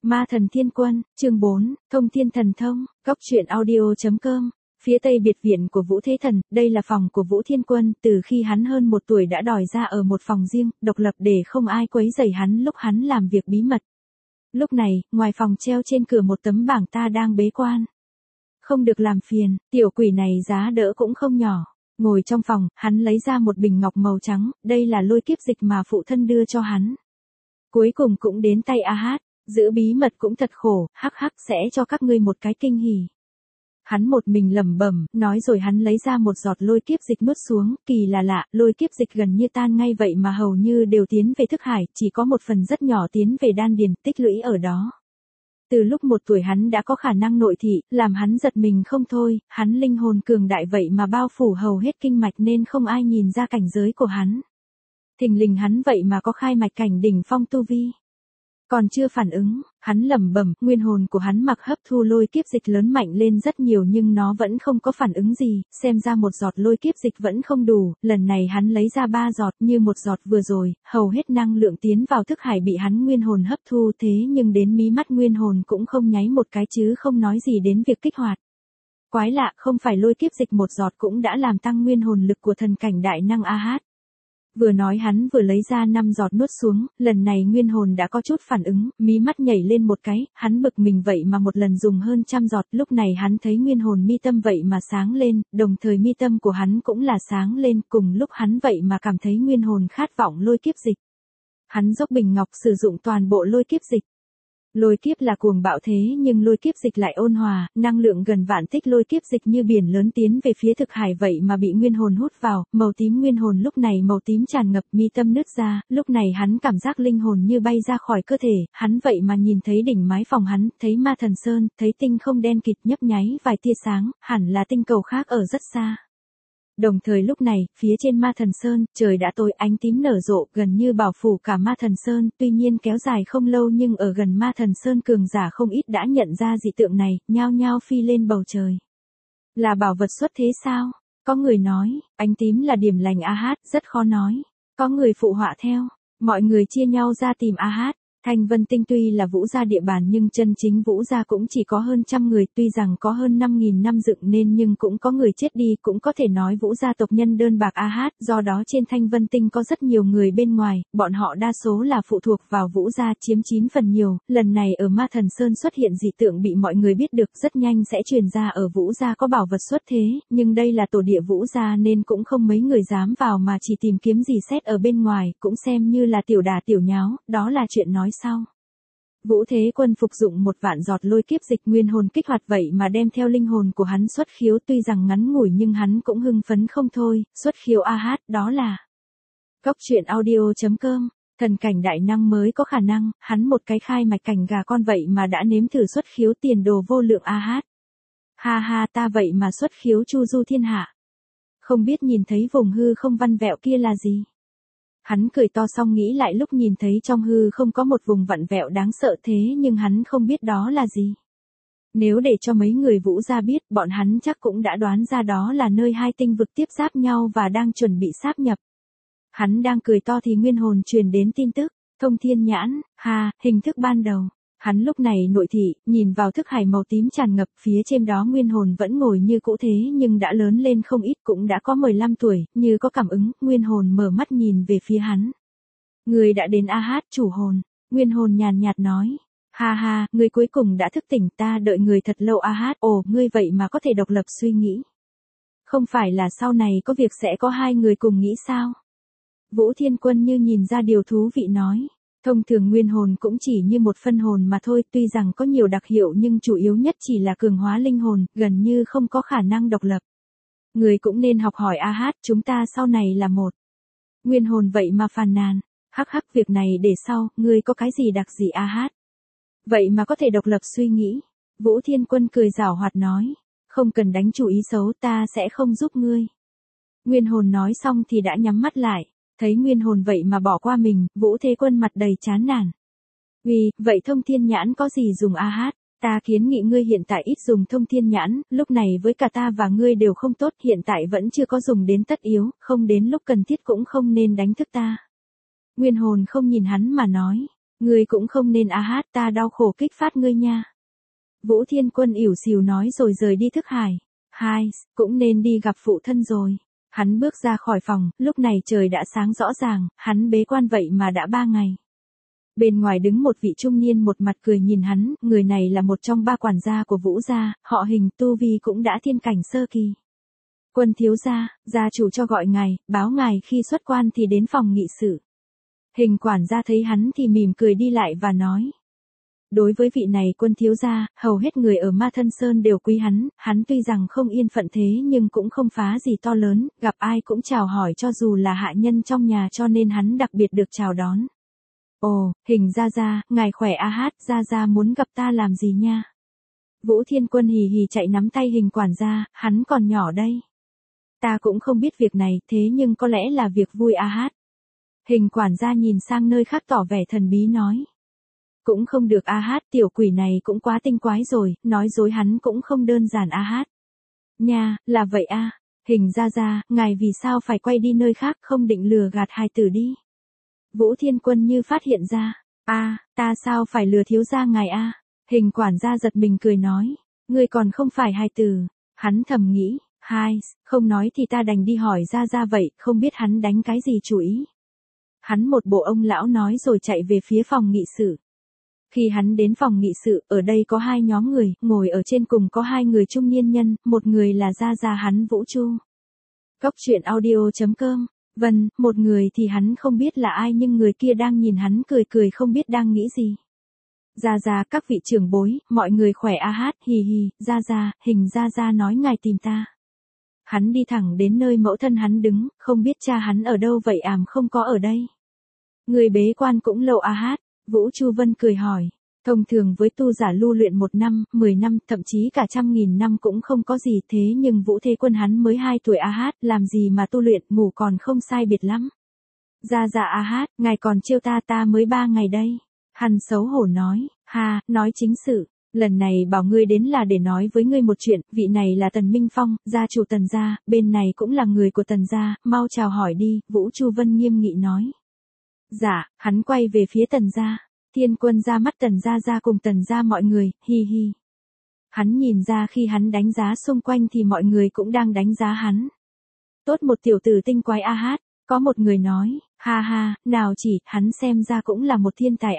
Ma thần thiên quân, chương 4, thông thiên thần thông, góc truyện audio.com. Phía tây biệt viện của Vũ Thế Thần, đây là phòng của Vũ Thiên Quân, từ khi hắn hơn 1 tuổi đã đòi ra ở một phòng riêng, độc lập để không ai quấy rầy hắn lúc hắn làm việc bí mật. Lúc này, ngoài phòng treo trên cửa một tấm bảng ta đang bế quan. Không được làm phiền, tiểu quỷ này giá đỡ cũng không nhỏ. Ngồi trong phòng, hắn lấy ra một bình ngọc màu trắng, đây là lôi kiếp dịch mà phụ thân đưa cho hắn. Cuối cùng cũng đến tay A Hát, giữ bí mật cũng thật khổ, hắc hắc sẽ cho các ngươi một cái kinh hỉ. Hắn một mình lẩm bẩm, nói rồi hắn lấy ra một giọt lôi kiếp dịch nuốt xuống, kỳ là lạ, lôi kiếp dịch gần như tan ngay vậy mà hầu như đều tiến về thức hải, chỉ có một phần rất nhỏ tiến về đan điền, tích lũy ở đó. Từ lúc 1 tuổi hắn đã có khả năng nội thị, làm hắn giật mình không thôi, hắn linh hồn cường đại vậy mà bao phủ hầu hết kinh mạch nên không ai nhìn ra cảnh giới của hắn. Thình lình hắn vậy mà có khai mạch cảnh đỉnh phong tu vi. Còn chưa phản ứng, hắn lẩm bẩm, nguyên hồn của hắn mặc hấp thu lôi kiếp dịch lớn mạnh lên rất nhiều nhưng nó vẫn không có phản ứng gì, xem ra một giọt lôi kiếp dịch vẫn không đủ, lần này hắn lấy ra 3 giọt như một giọt vừa rồi, hầu hết năng lượng tiến vào thức hải bị hắn nguyên hồn hấp thu thế nhưng đến mí mắt nguyên hồn cũng không nháy một cái chứ không nói gì đến việc kích hoạt. Quái lạ, không phải lôi kiếp dịch một giọt cũng đã làm tăng nguyên hồn lực của thần cảnh đại năng A Hát. Vừa nói hắn vừa lấy ra 5 giọt nuốt xuống, lần này nguyên hồn đã có chút phản ứng, mí mắt nhảy lên một cái, hắn bực mình vậy mà một lần dùng hơn 100 giọt, lúc này hắn thấy nguyên hồn mi tâm vậy mà sáng lên, đồng thời mi tâm của hắn cũng là sáng lên, cùng lúc hắn vậy mà cảm thấy nguyên hồn khát vọng lôi kiếp dịch. Hắn dốc bình ngọc sử dụng toàn bộ lôi kiếp dịch. Lôi kiếp là cuồng bạo thế nhưng lôi kiếp dịch lại ôn hòa, năng lượng gần vạn tích lôi kiếp dịch như biển lớn tiến về phía thực hải vậy mà bị nguyên hồn hút vào, màu tím nguyên hồn lúc này màu tím tràn ngập mi tâm nứt ra, lúc này hắn cảm giác linh hồn như bay ra khỏi cơ thể, hắn vậy mà nhìn thấy đỉnh mái phòng hắn, thấy ma thần sơn, thấy tinh không đen kịt nhấp nháy vài tia sáng, hẳn là tinh cầu khác ở rất xa. Đồng thời lúc này, phía trên ma thần sơn, trời đã tối ánh tím nở rộ, gần như bao phủ cả ma thần sơn, tuy nhiên kéo dài không lâu nhưng ở gần ma thần sơn cường giả không ít đã nhận ra dị tượng này, nhao nhao phi lên bầu trời. Là bảo vật xuất thế sao? Có người nói, ánh tím là điểm lành A Hát, rất khó nói. Có người phụ họa theo, mọi người chia nhau ra tìm A Hát. Thanh Vân Tinh tuy là Vũ gia địa bàn nhưng chân chính Vũ gia cũng chỉ có hơn 100 người, tuy rằng có hơn 5.000 năm dựng nên nhưng cũng có người chết đi, cũng có thể nói Vũ gia tộc nhân đơn bạc A Hát, do đó trên Thanh Vân Tinh có rất nhiều người bên ngoài, bọn họ đa số là phụ thuộc vào Vũ gia chiếm 9 phần nhiều, lần này ở Ma Thần Sơn xuất hiện dị tượng bị mọi người biết được rất nhanh sẽ truyền ra ở Vũ gia có bảo vật xuất thế, nhưng đây là tổ địa Vũ gia nên cũng không mấy người dám vào mà chỉ tìm kiếm dì xét ở bên ngoài, cũng xem như là tiểu đà tiểu nháo, đó là chuyện nói sau. Vũ Thế Quân phục dụng 1 vạn giọt lôi kiếp dịch nguyên hồn kích hoạt vậy mà đem theo linh hồn của hắn xuất khiếu, tuy rằng ngắn ngủi nhưng hắn cũng hưng phấn không thôi, xuất khiếu A Hát, đó là góc truyện audio.com, thần cảnh đại năng mới có khả năng, hắn một cái khai mạch cảnh gà con vậy mà đã nếm thử xuất khiếu tiền đồ vô lượng A Hát. Ha ha, ta vậy mà xuất khiếu chu du thiên hạ. Không biết nhìn thấy vùng hư không văn vẹo kia là gì? Hắn cười to xong nghĩ lại lúc nhìn thấy trong hư không có một vùng vặn vẹo đáng sợ thế nhưng hắn không biết đó là gì. Nếu để cho mấy người Vũ gia biết, bọn hắn chắc cũng đã đoán ra đó là nơi 2 tinh vực tiếp giáp nhau và đang chuẩn bị sáp nhập. Hắn đang cười to thì nguyên hồn truyền đến tin tức, thông thiên nhãn, hình thức ban đầu. Hắn lúc này nội thị, nhìn vào thức hải màu tím tràn ngập, phía trên đó nguyên hồn vẫn ngồi như cũ thế nhưng đã lớn lên không ít, cũng đã có 15 tuổi, như có cảm ứng, nguyên hồn mở mắt nhìn về phía hắn. Người đã đến A Hát, chủ hồn. Nguyên hồn nhàn nhạt nói. Ha ha, người cuối cùng đã thức tỉnh, ta đợi người thật lâu A Hát, ồ, ngươi vậy mà có thể độc lập suy nghĩ. Không phải là sau này có việc sẽ có 2 người cùng nghĩ sao? Vũ Thiên Quân như nhìn ra điều thú vị nói. Thông thường nguyên hồn cũng chỉ như một phân hồn mà thôi, tuy rằng có nhiều đặc hiệu nhưng chủ yếu nhất chỉ là cường hóa linh hồn, gần như không có khả năng độc lập. Người cũng nên học hỏi A Hát, chúng ta sau này là một. Nguyên hồn vậy mà phàn nàn, hắc hắc việc này để sau, ngươi có cái gì đặc gì A Hát? Vậy mà có thể độc lập suy nghĩ. Vũ Thiên Quân cười giảo hoạt nói, không cần đánh chủ ý xấu, ta sẽ không giúp ngươi. Nguyên hồn nói xong thì đã nhắm mắt lại. Thấy nguyên hồn vậy mà bỏ qua mình, Vũ Thế Quân mặt đầy chán nản. Vậy thông thiên nhãn có gì dùng A Hát? Ta kiến nghị ngươi hiện tại ít dùng thông thiên nhãn, lúc này với cả ta và ngươi đều không tốt, hiện tại vẫn chưa có dùng đến tất yếu, không đến lúc cần thiết cũng không nên đánh thức ta. Nguyên hồn không nhìn hắn mà nói. Ngươi cũng không nên ta đau khổ kích phát ngươi nha. Vũ Thiên Quân ỉu xìu nói rồi rời đi thức hải. Cũng nên đi gặp phụ thân rồi. Hắn bước ra khỏi phòng, lúc này trời đã sáng rõ ràng, hắn bế quan vậy mà đã 3 ngày. Bên ngoài đứng một vị trung niên một mặt cười nhìn hắn, người này là một trong 3 quản gia của Vũ gia, họ Hình, tu vi cũng đã thiên cảnh sơ kỳ. Quân thiếu gia, gia chủ cho gọi ngài, báo ngài khi xuất quan thì đến phòng nghị sự. Hình quản gia thấy hắn thì mỉm cười đi lại và nói. Đối với vị này quân thiếu gia, hầu hết người ở Ma Thân Sơn đều quý hắn tuy rằng không yên phận thế nhưng cũng không phá gì to lớn, gặp ai cũng chào hỏi cho dù là hạ nhân trong nhà cho nên hắn đặc biệt được chào đón. Ồ, Hình gia, ngài khỏe gia muốn gặp ta làm gì nha? Vũ Thiên Quân hì hì chạy nắm tay Hình quản gia, hắn còn nhỏ đây. Ta cũng không biết việc này, thế nhưng có lẽ là việc vui Hình quản gia nhìn sang nơi khác tỏ vẻ thần bí nói. Cũng không được tiểu quỷ này cũng quá tinh quái rồi, nói dối hắn cũng không đơn giản Nha, là vậy Hình gia, ngài vì sao phải quay đi nơi khác không định lừa gạt hài tử đi. Vũ Thiên Quân như phát hiện ra. Ta sao phải lừa thiếu gia ngài Hình quản gia giật mình cười nói. Ngươi còn không phải hài tử. Hắn thầm nghĩ. Không nói thì ta đành đi hỏi ra vậy, không biết hắn đánh cái gì chủ ý. Hắn một bộ ông lão nói rồi chạy về phía phòng nghị sự. Khi hắn đến phòng nghị sự, ở đây có 2 nhóm người, ngồi ở trên cùng có 2 người trung niên nhân, một người là gia hắn Vũ Chu. Cốc truyện audio.com. Vâng, một người thì hắn không biết là ai nhưng người kia đang nhìn hắn cười không biết đang nghĩ gì. Gia, các vị trưởng bối, mọi người khỏe hì hì, Gia, Hình gia nói ngài tìm ta. Hắn đi thẳng đến nơi mẫu thân hắn đứng, không biết cha hắn ở đâu vậy không có ở đây. Người bế quan cũng lâu Vũ Chu Vân cười hỏi. Thông thường với tu giả lưu luyện 1 năm, 10 năm, thậm chí cả 100.000 năm cũng không có gì thế nhưng Vũ Thế Quân hắn mới 2 tuổi làm gì mà tu luyện, ngủ còn không sai biệt lắm. Gia ngài còn trêu ta mới 3 ngày đây. Hắn xấu hổ nói, nói chính sự. Lần này bảo ngươi đến là để nói với ngươi một chuyện, vị này là Tần Minh Phong, gia chủ Tần gia, bên này cũng là người của Tần gia, mau chào hỏi đi, Vũ Chu Vân nghiêm nghị nói. Dạ, hắn quay về phía Tần gia. Thiên Quân ra mắt Tần gia cùng Tần gia mọi người, hi hi. Hắn nhìn ra khi hắn đánh giá xung quanh thì mọi người cũng đang đánh giá hắn. Tốt một tiểu tử tinh quái có một người nói, nào chỉ, hắn xem ra cũng là một thiên tài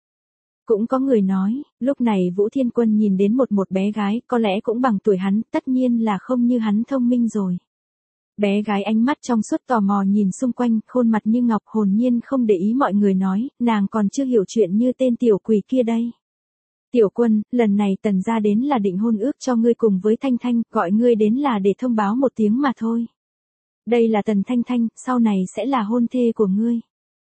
Cũng có người nói, lúc này Vũ Thiên Quân nhìn đến một bé gái, có lẽ cũng bằng tuổi hắn, tất nhiên là không như hắn thông minh rồi. Bé gái ánh mắt trong suốt tò mò nhìn xung quanh, khuôn mặt như ngọc hồn nhiên không để ý mọi người nói, nàng còn chưa hiểu chuyện như tên tiểu quỷ kia đây. Tiểu Quân, lần này Tần gia đến là định hôn ước cho ngươi cùng với Thanh Thanh, gọi ngươi đến là để thông báo một tiếng mà thôi. Đây là Tần Thanh, sau này sẽ là hôn thê của ngươi.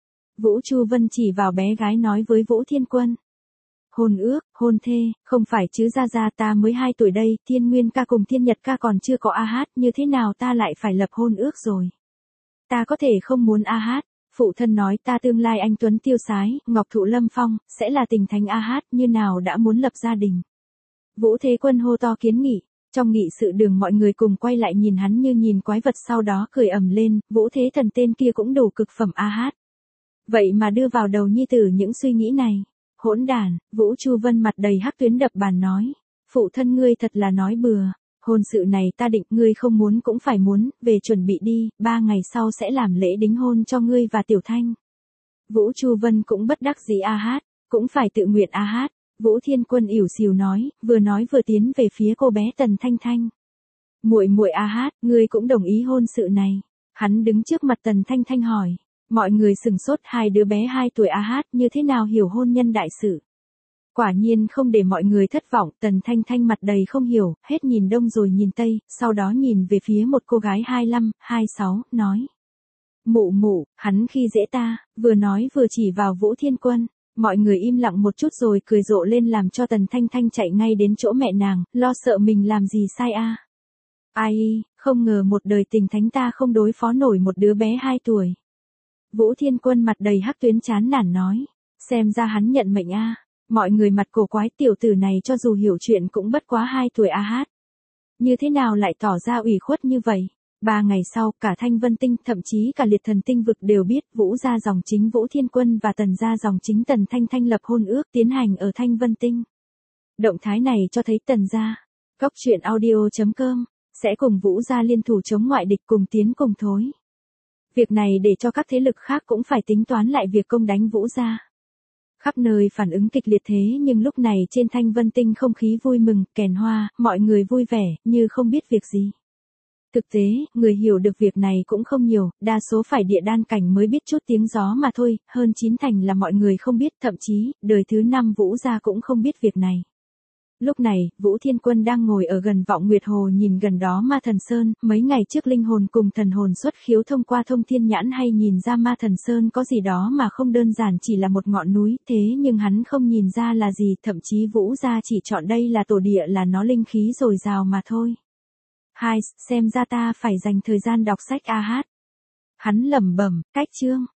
Vũ Chu Vân chỉ vào bé gái nói với Vũ Thiên Quân. Hôn ước, hôn thê, không phải chứ Gia ta mới 2 tuổi đây, Thiên Nguyên ca cùng Thiên Nhật ca còn chưa có như thế nào ta lại phải lập hôn ước rồi. Ta có thể không muốn phụ thân nói ta tương lai anh Tuấn tiêu sái, Ngọc Thụ Lâm Phong, sẽ là tình thánh như nào đã muốn lập gia đình. Vũ Thế Quân hô to kiến nghị, trong nghị sự đường mọi người cùng quay lại nhìn hắn như nhìn quái vật sau đó cười ầm lên, Vũ Thế Thần tên kia cũng đủ cực phẩm Vậy mà đưa vào đầu nhi tử những suy nghĩ này. Hỗn đản, Vũ Chu Vân mặt đầy hắc tuyến đập bàn nói. Phụ thân ngươi thật là nói bừa. Hôn sự này ta định ngươi không muốn cũng phải muốn, về chuẩn bị đi, 3 ngày sau sẽ làm lễ đính hôn cho ngươi và Tiểu Thanh. Vũ Chu Vân cũng bất đắc dĩ cũng phải tự nguyện Vũ Thiên Quân ỉu xìu nói vừa tiến về phía cô bé Tần Thanh. Muội ngươi cũng đồng ý hôn sự này. Hắn đứng trước mặt Tần Thanh hỏi. Mọi người sừng sốt, 2 đứa bé 2 tuổi như thế nào hiểu hôn nhân đại sự. Quả nhiên không để mọi người thất vọng, Tần Thanh mặt đầy không hiểu, hết nhìn đông rồi nhìn tây, sau đó nhìn về phía một cô gái 25, 26, nói. Mụ, hắn khi dễ ta, vừa nói vừa chỉ vào Vũ Thiên Quân. Mọi người im lặng một chút rồi cười rộ lên làm cho Tần Thanh chạy ngay đến chỗ mẹ nàng, lo sợ mình làm gì sai Ai, không ngờ một đời tình thánh ta không đối phó nổi một đứa bé 2 tuổi. Vũ Thiên Quân mặt đầy hắc tuyến chán nản nói. Xem ra hắn nhận mệnh Mọi người mặt cổ quái, tiểu tử này cho dù hiểu chuyện cũng bất quá 2 tuổi Như thế nào lại tỏ ra ủy khuất như vậy? 3 ngày sau, cả Thanh Vân Tinh, thậm chí cả Liệt Thần Tinh vực đều biết Vũ gia dòng chính Vũ Thiên Quân và Tần gia dòng chính Tần Thanh Thanh lập hôn ước tiến hành ở Thanh Vân Tinh. Động thái này cho thấy Tần gia, Cóc truyện audio.com, sẽ cùng Vũ gia liên thủ chống ngoại địch cùng tiến cùng thối. Việc này để cho các thế lực khác cũng phải tính toán lại việc công đánh Vũ gia. Khắp nơi phản ứng kịch liệt thế nhưng lúc này trên Thanh Vân Tinh không khí vui mừng, kèn hoa, mọi người vui vẻ, như không biết việc gì. Thực tế, người hiểu được việc này cũng không nhiều, đa số phải địa đan cảnh mới biết chút tiếng gió mà thôi, hơn 9 thành là mọi người không biết, thậm chí, đời thứ 5 Vũ gia cũng không biết việc này. Lúc này, Vũ Thiên Quân đang ngồi ở gần Vọng Nguyệt Hồ nhìn gần đó Ma Thần Sơn, mấy ngày trước linh hồn cùng thần hồn xuất khiếu thông qua thông thiên nhãn hay nhìn ra Ma Thần Sơn có gì đó mà không đơn giản chỉ là một ngọn núi, thế nhưng hắn không nhìn ra là gì, thậm chí Vũ gia chỉ chọn đây là tổ địa là nó linh khí dồi dào mà thôi. Hai, xem ra ta phải dành thời gian đọc sách a hát. Hắn lẩm bẩm, cách chương.